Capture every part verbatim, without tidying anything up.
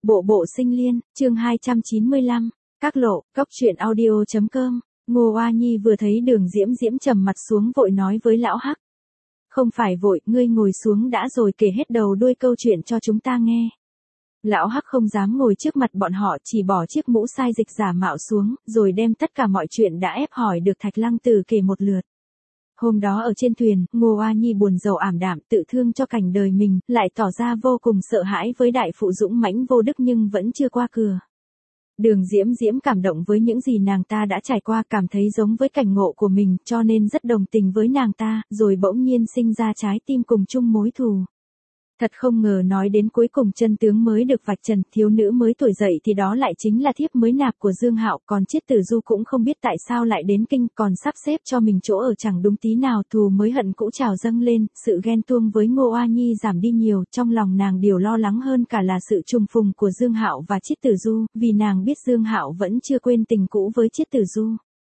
Bộ bộ sinh liên, chương hai trăm chín mươi lăm, các lộ, cốc truyện audio.com, Ngô Oa Nhi vừa thấy Đường Diễm Diễm trầm mặt xuống vội nói với lão Hắc. Không phải vội, ngươi ngồi xuống đã rồi kể hết đầu đuôi câu chuyện cho chúng ta nghe. Lão Hắc không dám ngồi trước mặt bọn họ, chỉ bỏ chiếc mũ sai dịch giả mạo xuống, rồi đem tất cả mọi chuyện đã ép hỏi được Thạch Lăng Tử kể một lượt. Hôm đó ở trên thuyền, Ngô Oa Nhi buồn rầu ảm đạm tự thương cho cảnh đời mình, lại tỏ ra vô cùng sợ hãi với đại phụ dũng mãnh vô đức nhưng vẫn chưa qua cửa. Đường Diễm Diễm cảm động với những gì nàng ta đã trải qua, cảm thấy giống với cảnh ngộ của mình, cho nên rất đồng tình với nàng ta, rồi bỗng nhiên sinh ra trái tim cùng chung mối thù. Thật không ngờ nói đến cuối cùng chân tướng mới được vạch trần, thiếu nữ mới tuổi dậy thì đó lại chính là thiếp mới nạp của Dương Hạo, còn Chiết Tử Du cũng không biết tại sao lại đến kinh, còn sắp xếp cho mình chỗ ở chẳng đúng tí nào, thù mới hận cũ trào dâng lên, sự ghen tuông với Ngô Oa Nhi giảm đi nhiều, trong lòng nàng điều lo lắng hơn cả là sự trùng phùng của Dương Hạo và Chiết Tử Du, vì nàng biết Dương Hạo vẫn chưa quên tình cũ với Chiết Tử Du.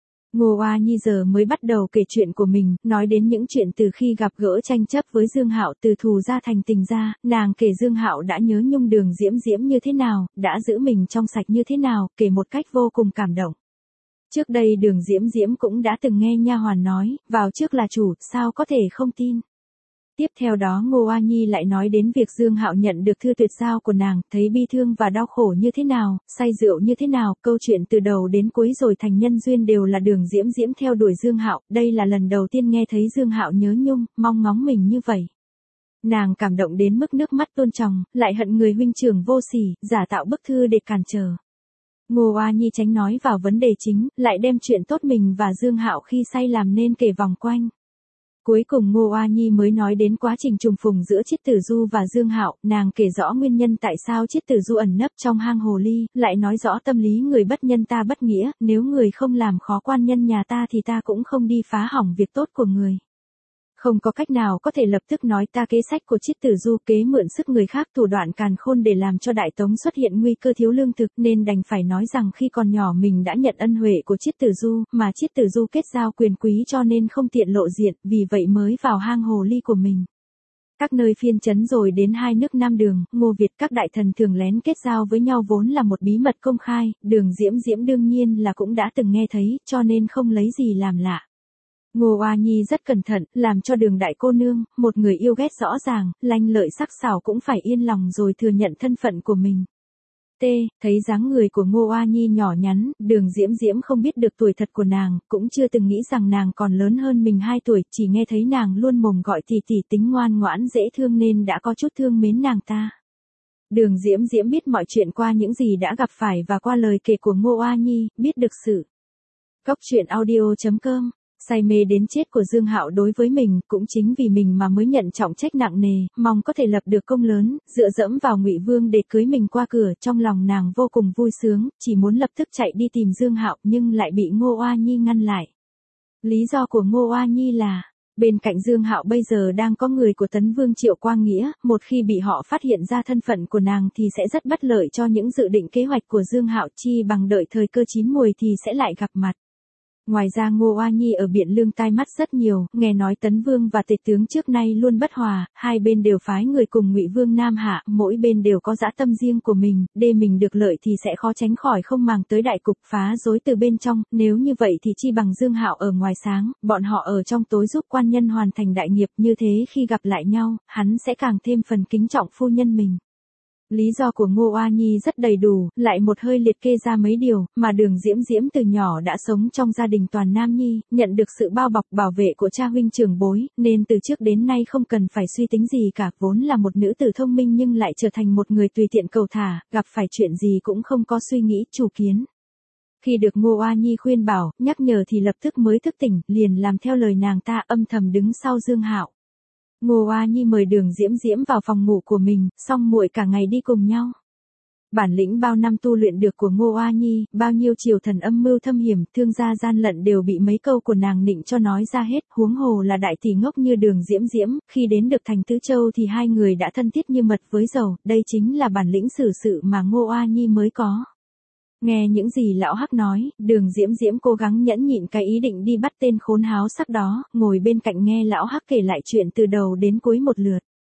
Ngô Oa Nhi giờ mới bắt đầu kể chuyện của mình, nói đến những chuyện từ khi gặp gỡ tranh chấp với Dương Hạo, từ thù ra thành tình ra, nàng kể Dương Hạo đã nhớ nhung Đường Diễm Diễm như thế nào, đã giữ mình trong sạch như thế nào, kể một cách vô cùng cảm động. Trước đây Đường Diễm Diễm cũng đã từng nghe nha hoàn nói, vào trước là chủ, sao có thể không tin. Tiếp theo đó Ngô Oa Nhi lại nói đến việc Dương Hạo nhận được thư tuyệt giao của nàng, thấy bi thương và đau khổ như thế nào, say rượu như thế nào, câu chuyện từ đầu đến cuối rồi thành nhân duyên đều là Đường Diễm Diễm theo đuổi Dương Hạo, đây là lần đầu tiên nghe thấy Dương Hạo nhớ nhung, mong ngóng mình như vậy. Nàng cảm động đến mức nước mắt tuôn tròng, lại hận người huynh trưởng vô sỉ, giả tạo bức thư để cản trở. Ngô Oa Nhi tránh nói vào vấn đề chính, lại đem chuyện tốt mình và Dương Hạo khi say làm nên kể vòng quanh. Cuối cùng Ngô Oa Nhi mới nói đến quá trình trùng phùng giữa Chiết Tử Du và Dương Hạo, nàng kể rõ nguyên nhân tại sao Chiết Tử Du ẩn nấp trong hang hồ ly, lại nói rõ tâm lý người bất nhân ta bất nghĩa, nếu người không làm khó quan nhân nhà ta thì ta cũng không đi phá hỏng việc tốt của người. Không có cách nào có thể lập tức nói ta kế sách của Chiết Tử Du kế mượn sức người khác thủ đoạn càn khôn để làm cho Đại Tống xuất hiện nguy cơ thiếu lương thực, nên đành phải nói rằng khi còn nhỏ mình đã nhận ân huệ của Chiết Tử Du, mà Chiết Tử Du kết giao quyền quý cho nên không tiện lộ diện, vì vậy mới vào hang hồ ly của mình. Các nơi phiên trấn rồi đến hai nước Nam Đường, Ngô Việt, các đại thần thường lén kết giao với nhau vốn là một bí mật công khai, Đường Diễm Diễm đương nhiên là cũng đã từng nghe thấy, cho nên không lấy gì làm lạ. Ngô Oa Nhi rất cẩn thận, làm cho Đường đại cô nương, một người yêu ghét rõ ràng, lanh lợi sắc sảo cũng phải yên lòng rồi thừa nhận thân phận của mình. T. Thấy dáng người của Ngô Oa Nhi nhỏ nhắn, Đường Diễm Diễm không biết được tuổi thật của nàng, cũng chưa từng nghĩ rằng nàng còn lớn hơn mình hai tuổi, chỉ nghe thấy nàng luôn mồm gọi tỷ tỷ tính ngoan ngoãn dễ thương nên đã có chút thương mến nàng ta. Đường Diễm Diễm biết mọi chuyện qua những gì đã gặp phải và qua lời kể của Ngô Oa Nhi, biết được sự. Cốc truyện audio.com say mê đến chết của Dương Hạo đối với mình, cũng chính vì mình mà mới nhận trọng trách nặng nề, mong có thể lập được công lớn, dựa dẫm vào Ngụy Vương để cưới mình qua cửa, trong lòng nàng vô cùng vui sướng, chỉ muốn lập tức chạy đi tìm Dương Hạo nhưng lại bị Ngô Oa Nhi ngăn lại. Lý do của Ngô Oa Nhi là, bên cạnh Dương Hạo bây giờ đang có người của Tấn Vương Triệu Quang Nghĩa, một khi bị họ phát hiện ra thân phận của nàng thì sẽ rất bất lợi cho những dự định kế hoạch của Dương Hạo, chi bằng đợi thời cơ chín muồi thì sẽ lại gặp mặt. Ngoài ra Ngô Oa Nhi ở Biện Lương tai mắt rất nhiều, nghe nói Tấn Vương và Tề tướng trước nay luôn bất hòa, hai bên đều phái người cùng Ngụy Vương Nam hạ, mỗi bên đều có dã tâm riêng của mình, để mình được lợi thì sẽ khó tránh khỏi không màng tới đại cục, phá rối từ bên trong, nếu như vậy thì chi bằng Dương Hạo ở ngoài sáng, bọn họ ở trong tối giúp quan nhân hoàn thành đại nghiệp, như thế khi gặp lại nhau, hắn sẽ càng thêm phần kính trọng phu nhân mình. Lý do của Ngô Oa Nhi rất đầy đủ, lại một hơi liệt kê ra mấy điều, mà Đường Diễm Diễm từ nhỏ đã sống trong gia đình toàn nam nhi, nhận được sự bao bọc bảo vệ của cha huynh trưởng bối, nên từ trước đến nay không cần phải suy tính gì cả, vốn là một nữ tử thông minh nhưng lại trở thành một người tùy tiện cầu thả, gặp phải chuyện gì cũng không có suy nghĩ, chủ kiến. Khi được Ngô Oa Nhi khuyên bảo, nhắc nhở thì lập tức mới thức tỉnh, liền làm theo lời nàng ta, âm thầm đứng sau Dương Hạo. Ngô Oa Nhi mời Đường Diễm Diễm vào phòng ngủ của mình, xong muội cả ngày đi cùng nhau. Bản lĩnh bao năm tu luyện được của Ngô Oa Nhi, bao nhiêu triều thần âm mưu thâm hiểm, thương gia gian lận đều bị mấy câu của nàng nịnh cho nói ra hết, huống hồ là đại tỷ ngốc như Đường Diễm Diễm, khi đến được thành Tứ Châu thì hai người đã thân thiết như mật với dầu, đây chính là bản lĩnh xử sự mà Ngô Oa Nhi mới có. Nghe những gì lão Hắc nói, Đường Diễm Diễm cố gắng nhẫn nhịn cái ý định đi bắt tên khốn háo sắc đó, ngồi bên cạnh nghe lão Hắc kể lại chuyện từ đầu đến cuối một lượt.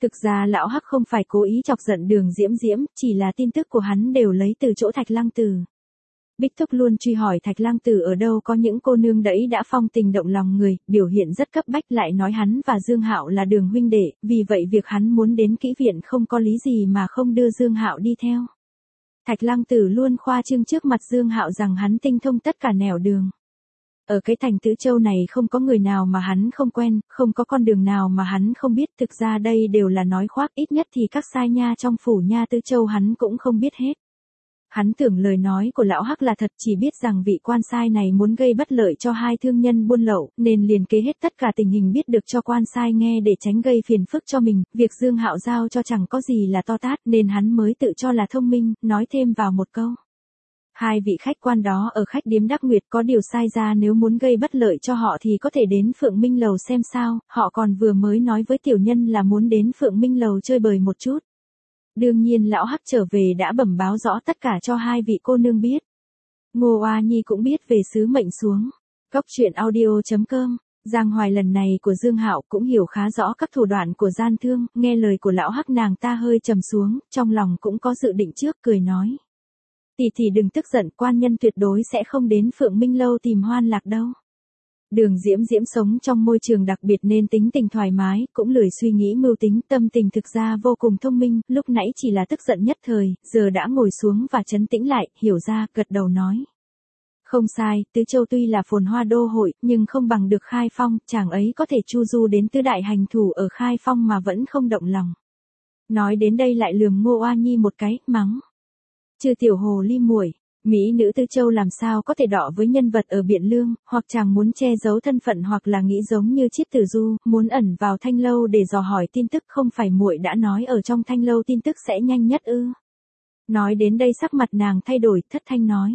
Thực ra lão Hắc không phải cố ý chọc giận Đường Diễm Diễm, chỉ là tin tức của hắn đều lấy từ chỗ Thạch Lăng Tử. Bích Thúc luôn truy hỏi Thạch Lăng Tử ở đâu có những cô nương đẫy đã phong tình động lòng người, biểu hiện rất cấp bách, lại nói hắn và Dương Hạo là Đường huynh đệ, vì vậy việc hắn muốn đến kỹ viện không có lý gì mà không đưa Dương Hạo đi theo. Thạch Lăng Tử luôn khoa trương trước mặt Dương Hạo rằng hắn tinh thông tất cả nẻo đường. Ở cái thành Tứ Châu này không có người nào mà hắn không quen, không có con đường nào mà hắn không biết, thực ra đây đều là nói khoác, ít nhất thì các sai nha trong phủ nha Tứ Châu hắn cũng không biết hết. Hắn tưởng lời nói của lão Hắc là thật, chỉ biết rằng vị quan sai này muốn gây bất lợi cho hai thương nhân buôn lậu, nên liền kế hết tất cả tình hình biết được cho quan sai nghe để tránh gây phiền phức cho mình, việc Dương Hạo giao cho chẳng có gì là to tát nên hắn mới tự cho là thông minh, nói thêm vào một câu. Hai vị khách quan đó ở khách điếm Đắc Nguyệt có điều sai ra, nếu muốn gây bất lợi cho họ thì có thể đến Phượng Minh Lầu xem sao, họ còn vừa mới nói với tiểu nhân là muốn đến Phượng Minh Lầu chơi bời một chút. Đương nhiên lão Hắc trở về đã bẩm báo rõ tất cả cho hai vị cô nương biết. Ngô Oa Nhi cũng biết về sứ mệnh xuống. Cốc truyện audio chấm com. Giang Hoài lần này của Dương Hạo cũng hiểu khá rõ các thủ đoạn của gian thương, nghe lời của lão Hắc nàng ta hơi trầm xuống, trong lòng cũng có dự định trước, cười nói. Tỷ tỷ đừng tức giận, quan nhân tuyệt đối sẽ không đến Phượng Minh Lâu tìm hoan lạc đâu. Đường Diễm Diễm sống trong môi trường đặc biệt nên tính tình thoải mái, cũng lười suy nghĩ mưu tính, tâm tình thực ra vô cùng thông minh, lúc nãy chỉ là tức giận nhất thời, giờ đã ngồi xuống và trấn tĩnh lại, hiểu ra, gật đầu nói. Không sai, Tứ Châu tuy là phồn hoa đô hội, nhưng không bằng được Khai Phong, chàng ấy có thể chu du đến tứ đại hành thủ ở Khai Phong mà vẫn không động lòng. Nói đến đây lại lườm Ngô Oa Nhi một cái, mắng. Chư tiểu hồ ly muội. Mỹ nữ Tứ Châu làm sao có thể đọ với nhân vật ở Biện Lương, hoặc chàng muốn che giấu thân phận hoặc là nghĩ giống như Chiết Tử Du, muốn ẩn vào Thanh Lâu để dò hỏi tin tức, không phải muội đã nói ở trong Thanh Lâu tin tức sẽ nhanh nhất ư? Nói đến đây sắc mặt nàng thay đổi, thất thanh nói.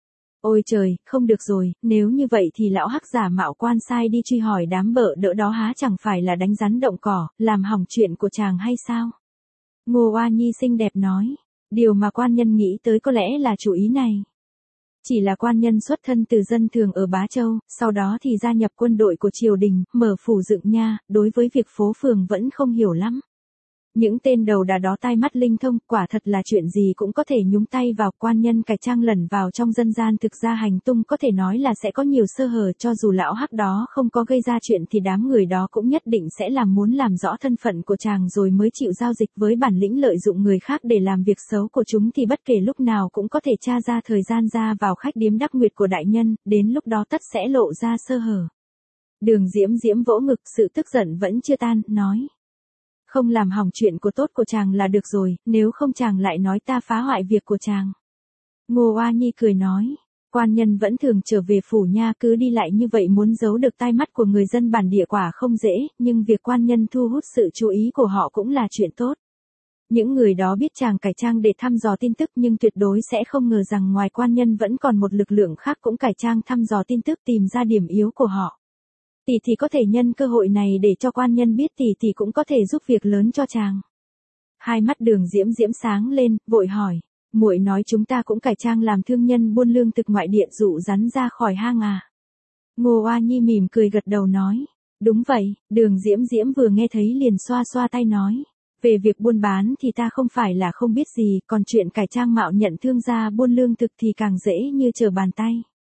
Ôi trời, không được rồi, nếu như vậy thì lão Hắc giả mạo quan sai đi truy hỏi đám bợ đỡ đó há chẳng phải là đánh rắn động cỏ, làm hỏng chuyện của chàng hay sao? Ngô Oa Nhi xinh đẹp nói. Điều mà quan nhân nghĩ tới có lẽ là chủ ý này. Chỉ là quan nhân xuất thân từ dân thường ở Bá Châu, sau đó thì gia nhập quân đội của triều đình, mở phủ dựng nha, đối với việc phố phường vẫn không hiểu lắm. Những tên đầu đà đó tai mắt linh thông, quả thật là chuyện gì cũng có thể nhúng tay vào, quan nhân cải trang lẩn vào trong dân gian thực ra hành tung có thể nói là sẽ có nhiều sơ hở, cho dù lão Hắc đó không có gây ra chuyện thì đám người đó cũng nhất định sẽ làm muốn làm rõ thân phận của chàng rồi mới chịu giao dịch, với bản lĩnh lợi dụng người khác để làm việc xấu của chúng thì bất kể lúc nào cũng có thể tra ra thời gian ra vào khách điếm Đắc Nguyệt của đại nhân, đến lúc đó tất sẽ lộ ra sơ hở. Đường Diễm Diễm vỗ ngực, sự tức giận vẫn chưa tan, nói. Không làm hỏng chuyện của tốt của chàng là được rồi, nếu không chàng lại nói ta phá hoại việc của chàng. Ngô Oa Nhi cười nói, quan nhân vẫn thường trở về phủ nha, cứ đi lại như vậy muốn giấu được tai mắt của người dân bản địa quả không dễ, nhưng việc quan nhân thu hút sự chú ý của họ cũng là chuyện tốt. Những người đó biết chàng cải trang để thăm dò tin tức nhưng tuyệt đối sẽ không ngờ rằng ngoài quan nhân vẫn còn một lực lượng khác cũng cải trang thăm dò tin tức tìm ra điểm yếu của họ. Tỷ tỷ có thể nhân cơ hội này để cho quan nhân biết tỷ tỷ cũng có thể giúp việc lớn cho chàng. Hai mắt Đường Diễm Diễm sáng lên, vội hỏi, muội nói chúng ta cũng cải trang làm thương nhân buôn lương thực ngoại địa dụ rắn ra khỏi hang à? Ngô Oa Nhi mỉm cười gật đầu nói, đúng vậy. Đường Diễm Diễm vừa nghe thấy liền xoa xoa tay nói, về việc buôn bán thì ta không phải là không biết gì, còn chuyện cải trang mạo nhận thương gia buôn lương thực thì càng dễ như trở bàn tay.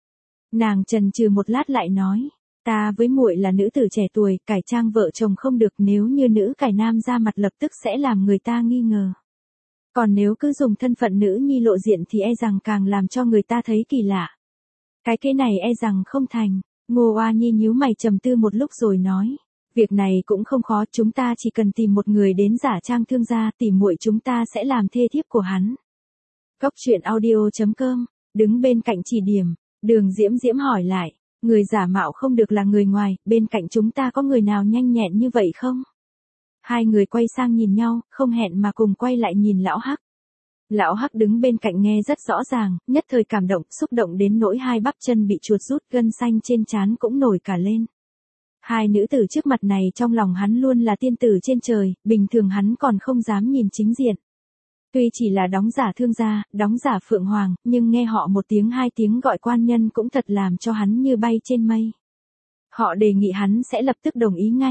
Nàng chần chừ một lát lại nói. Ta với muội là nữ tử trẻ tuổi, cải trang vợ chồng không được, nếu như nữ cải nam ra mặt lập tức sẽ làm người ta nghi ngờ. Còn nếu cứ dùng thân phận nữ nhi lộ diện thì e rằng càng làm cho người ta thấy kỳ lạ. Cái kế này e rằng không thành. Ngô Oa Nhi nhíu mày trầm tư một lúc rồi nói, việc này cũng không khó, chúng ta chỉ cần tìm một người đến giả trang thương gia, tỉ muội chúng ta sẽ làm thê thiếp của hắn. Cốc truyện audio chấm com, đứng bên cạnh chỉ điểm, Đường Diễm Diễm hỏi lại. Người giả mạo không được là người ngoài, bên cạnh chúng ta có người nào nhanh nhẹn như vậy không? Hai người quay sang nhìn nhau, không hẹn mà cùng quay lại nhìn lão Hắc. Lão Hắc đứng bên cạnh nghe rất rõ ràng, nhất thời cảm động, xúc động đến nỗi hai bắp chân bị chuột rút, gân xanh trên trán cũng nổi cả lên. Hai nữ tử trước mặt này trong lòng hắn luôn là tiên tử trên trời, bình thường hắn còn không dám nhìn chính diện. Tuy chỉ là đóng giả thương gia, đóng giả Phượng Hoàng, nhưng nghe họ một tiếng hai tiếng gọi quan nhân cũng thật làm cho hắn như bay trên mây. Họ đề nghị hắn sẽ lập tức đồng ý ngay.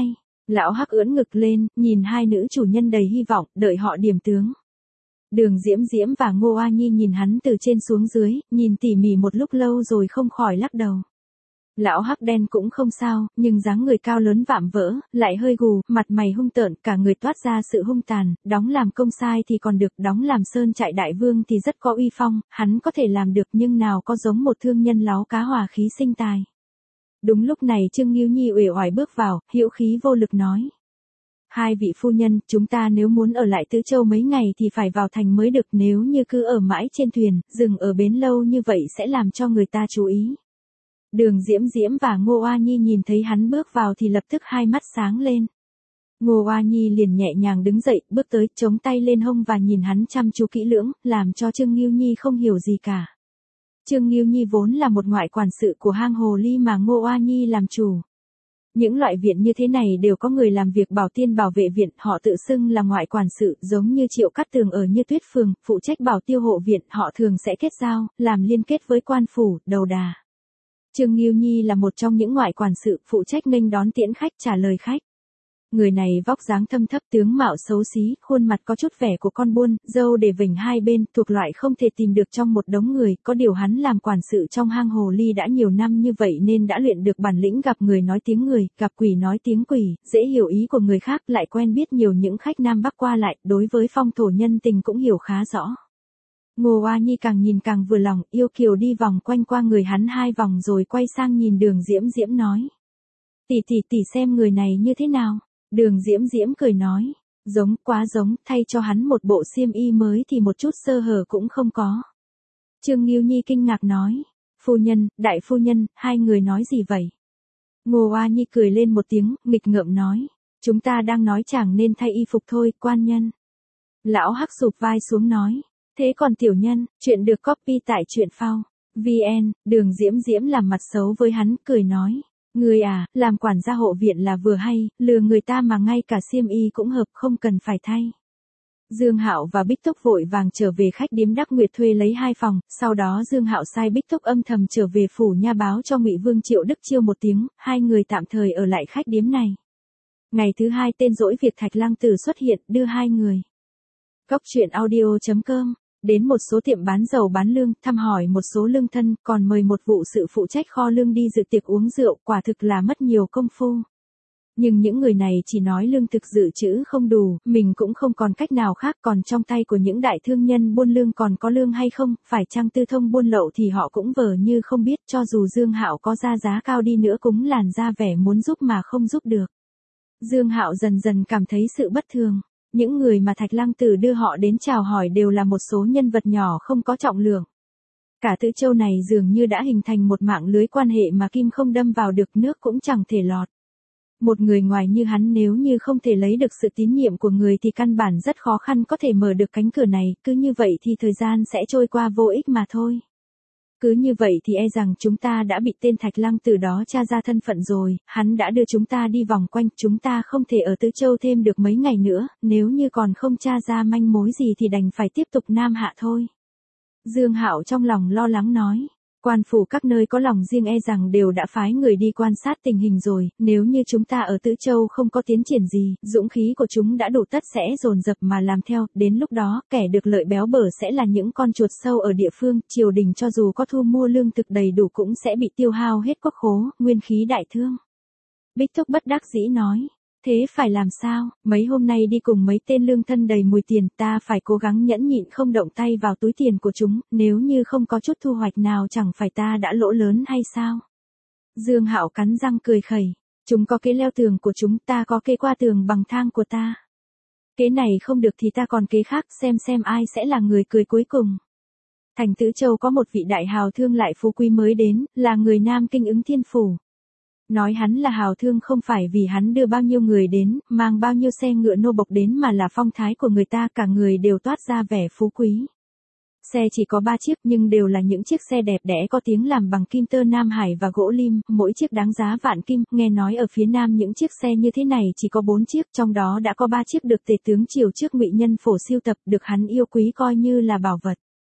Lão Hắc ưỡn ngực lên, nhìn hai nữ chủ nhân đầy hy vọng, đợi họ điểm tướng. Đường Diễm Diễm và Ngô A Nhi nhìn hắn từ trên xuống dưới, nhìn tỉ mỉ một lúc lâu rồi không khỏi lắc đầu. Lão Hắc đen cũng không sao, nhưng dáng người cao lớn vạm vỡ, lại hơi gù, mặt mày hung tợn, cả người toát ra sự hung tàn, đóng làm công sai thì còn được, đóng làm sơn trại đại vương thì rất có uy phong, hắn có thể làm được nhưng nào có giống một thương nhân láo cá hòa khí sinh tài. Đúng lúc này Trương Ngưu Nhi uể oải bước vào, hữu khí vô lực nói. Hai vị phu nhân, chúng ta nếu muốn ở lại Tứ Châu mấy ngày thì phải vào thành mới được, nếu như cứ ở mãi trên thuyền, dừng ở bến lâu như vậy sẽ làm cho người ta chú ý. Đường Diễm Diễm và Ngô A Nhi nhìn thấy hắn bước vào thì lập tức hai mắt sáng lên. Ngô A Nhi liền nhẹ nhàng đứng dậy, bước tới, chống tay lên hông và nhìn hắn chăm chú kỹ lưỡng, làm cho Trương Ngưu Nhi không hiểu gì cả. Trương Ngưu Nhi vốn là một ngoại quản sự của hang hồ ly mà Ngô A Nhi làm chủ. Những loại viện như thế này đều có người làm việc bảo tiên bảo vệ viện, họ tự xưng là ngoại quản sự, giống như Triệu Cát Tường ở Như Tuyết Phường, phụ trách bảo tiêu hộ viện, họ thường sẽ kết giao, làm liên kết với quan phủ, đầu đà. Trương Ngưu Nhi là một trong những ngoại quản sự, phụ trách nghênh đón tiễn khách, trả lời khách. Người này vóc dáng thâm thấp, tướng mạo xấu xí, khuôn mặt có chút vẻ của con buôn, râu để vểnh hai bên, thuộc loại không thể tìm được trong một đống người, có điều hắn làm quản sự trong hang hồ ly đã nhiều năm như vậy nên đã luyện được bản lĩnh gặp người nói tiếng người, gặp quỷ nói tiếng quỷ, dễ hiểu ý của người khác, lại quen biết nhiều những khách Nam Bắc qua lại, đối với phong thổ nhân tình cũng hiểu khá rõ. Ngô A Nhi càng nhìn càng vừa lòng, yêu kiều đi vòng quanh qua người hắn hai vòng rồi quay sang nhìn Đường Diễm Diễm nói. Tỷ tỷ tỷ xem người này như thế nào? Đường Diễm Diễm cười nói. Giống, quá giống, thay cho hắn một bộ xiêm y mới thì một chút sơ hở cũng không có. Trương Ngưu Nhi kinh ngạc nói. Phu nhân, đại phu nhân, hai người nói gì vậy? Ngô A Nhi cười lên một tiếng, nghịch ngợm nói. Chúng ta đang nói chẳng nên thay y phục thôi, quan nhân. Lão Hắc sụp vai xuống nói. Thế còn tiểu nhân, chuyện được copy tại truyện phao. vn, Đường Diễm Diễm làm mặt xấu với hắn, cười nói. Người à, làm quản gia hộ viện là vừa hay, lừa người ta mà ngay cả xiêm y cũng hợp, không cần phải thay. Dương Hạo và Bích Túc vội vàng trở về khách điếm Đắc Nguyệt thuê lấy hai phòng, sau đó Dương Hạo sai Bích Túc âm thầm trở về phủ nha báo cho Ngụy Vương Triệu Đức Chiêu một tiếng, hai người tạm thời ở lại khách điếm này. Ngày thứ hai tên dỗi việc Thạch Lăng Tử xuất hiện, đưa hai người. Cóc truyện audio chấm com đến một số tiệm bán dầu bán lương, thăm hỏi một số lương thân, còn mời một vụ sự phụ trách kho lương đi dự tiệc uống rượu, quả thực là mất nhiều công phu. Nhưng những người này chỉ nói lương thực dự trữ không đủ, mình cũng không còn cách nào khác, còn trong tay của những đại thương nhân buôn lương còn có lương hay không, phải chăng tư thông buôn lậu thì họ cũng vờ như không biết, cho dù Dương Hạo có ra giá cao đi nữa cũng làn ra vẻ muốn giúp mà không giúp được. Dương Hạo dần dần cảm thấy sự bất thường. Những người mà Thạch Lăng Tử đưa họ đến chào hỏi đều là một số nhân vật nhỏ không có trọng lượng. Cả Tứ Châu này dường như đã hình thành một mạng lưới quan hệ mà kim không đâm vào được, nước cũng chẳng thể lọt. Một người ngoài như hắn nếu như không thể lấy được sự tín nhiệm của người thì căn bản rất khó khăn có thể mở được cánh cửa này, cứ như vậy thì thời gian sẽ trôi qua vô ích mà thôi. Cứ như vậy thì e rằng chúng ta đã bị tên Thạch Lăng Tử đó tra ra thân phận rồi, hắn đã đưa chúng ta đi vòng quanh, chúng ta không thể ở Tứ Châu thêm được mấy ngày nữa, nếu như còn không tra ra manh mối gì thì đành phải tiếp tục Nam Hạ thôi. Dương Hạo trong lòng lo lắng nói, quan phủ các nơi có lòng riêng e rằng đều đã phái người đi quan sát tình hình rồi, nếu như chúng ta ở Tứ Châu không có tiến triển gì, dũng khí của chúng đã đủ tất sẽ dồn dập mà làm theo, đến lúc đó, kẻ được lợi béo bở sẽ là những con chuột sâu ở địa phương, triều đình cho dù có thu mua lương thực đầy đủ cũng sẽ bị tiêu hao hết quốc khố, nguyên khí đại thương. Bích Thúc bất đắc dĩ nói. Thế phải làm sao, mấy hôm nay đi cùng mấy tên lương thân đầy mùi tiền, ta phải cố gắng nhẫn nhịn không động tay vào túi tiền của chúng, nếu như không có chút thu hoạch nào chẳng phải ta đã lỗ lớn hay sao? Dương Hạo cắn răng cười khẩy, chúng có kế leo tường của chúng, ta có kế qua tường bằng thang của ta. Kế này không được thì ta còn kế khác, xem xem ai sẽ là người cười cuối cùng. Thành Tứ Châu có một vị đại hào thương lại phú quý mới đến, là người Nam Kinh Ứng Thiên Phủ. Nói hắn là hào thương không phải vì hắn đưa bao nhiêu người đến, mang bao nhiêu xe ngựa nô bộc đến mà là phong thái của người ta, cả người đều toát ra vẻ phú quý. Xe chỉ có ba chiếc nhưng đều là những chiếc xe đẹp đẽ có tiếng làm bằng kim tơ Nam Hải và gỗ lim, mỗi chiếc đáng giá vạn kim, nghe nói ở phía Nam những chiếc xe như thế này chỉ có bốn chiếc, trong đó đã có ba chiếc được tể tướng triều trước Ngụy Nhân Phổ sưu tập, được hắn yêu quý coi như là bảo vật.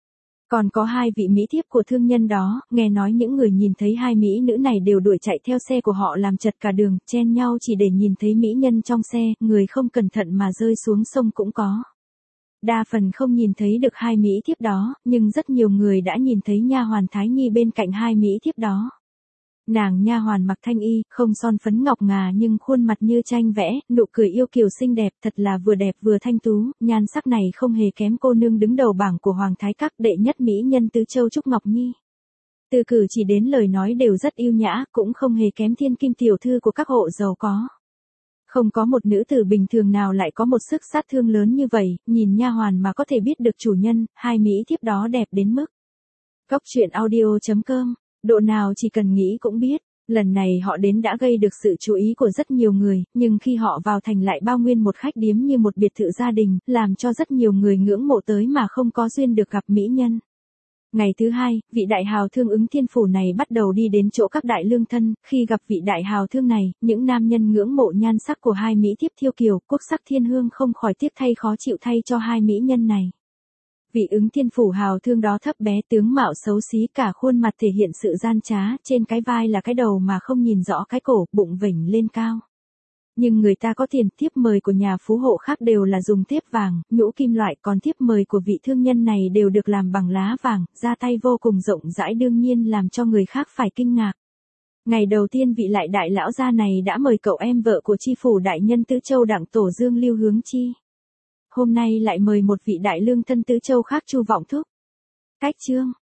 Còn có hai vị mỹ thiếp của thương nhân đó, nghe nói những người nhìn thấy hai mỹ nữ này đều đuổi chạy theo xe của họ làm chật cả đường, chen nhau chỉ để nhìn thấy mỹ nhân trong xe, người không cẩn thận mà rơi xuống sông cũng có. Đa phần không nhìn thấy được hai mỹ thiếp đó, nhưng rất nhiều người đã nhìn thấy nha hoàn Thái Nhi bên cạnh hai mỹ thiếp đó. Nàng nha hoàn mặc thanh y, không son phấn ngọc ngà nhưng khuôn mặt như tranh vẽ, nụ cười yêu kiều xinh đẹp, thật là vừa đẹp vừa thanh tú, nhan sắc này không hề kém cô nương đứng đầu bảng của Hoàng Thái Các đệ nhất mỹ nhân Tứ Châu Trúc Ngọc Nhi. Từ cử chỉ đến lời nói đều rất yêu nhã, cũng không hề kém thiên kim tiểu thư của các hộ giàu có. Không có một nữ tử bình thường nào lại có một sức sát thương lớn như vậy, nhìn nha hoàn mà có thể biết được chủ nhân, hai mỹ thiếp đó đẹp đến mức. Cốc truyện audio chấm com, độ nào chỉ cần nghĩ cũng biết, lần này họ đến đã gây được sự chú ý của rất nhiều người, nhưng khi họ vào thành lại bao nguyên một khách điếm như một biệt thự gia đình, làm cho rất nhiều người ngưỡng mộ tới mà không có duyên được gặp mỹ nhân. Ngày thứ hai, vị đại hào thương Ứng Thiên Phủ này bắt đầu đi đến chỗ các đại lương thân, khi gặp vị đại hào thương này, những nam nhân ngưỡng mộ nhan sắc của hai mỹ thiếp Thiêu Kiều, Quốc sắc thiên hương không khỏi tiếc thay khó chịu thay cho hai mỹ nhân này. Vị Ứng Thiên Phủ hào thương đó thấp bé tướng mạo xấu xí cả khuôn mặt thể hiện sự gian trá, trên cái vai là cái đầu mà không nhìn rõ cái cổ, bụng vểnh lên cao. Nhưng người ta có tiền, thiếp mời của nhà phú hộ khác đều là dùng thiếp vàng, nhũ kim loại, còn thiếp mời của vị thương nhân này đều được làm bằng lá vàng, ra tay vô cùng rộng rãi đương nhiên làm cho người khác phải kinh ngạc. Ngày đầu tiên vị lại đại lão gia này đã mời cậu em vợ của chi phủ đại nhân Tứ Châu Đặng Tổ Dương Lưu Hướng Chi. Hôm nay lại mời một vị đại lương thân Tứ Châu khác Chu Vọng Thúc. Cách chương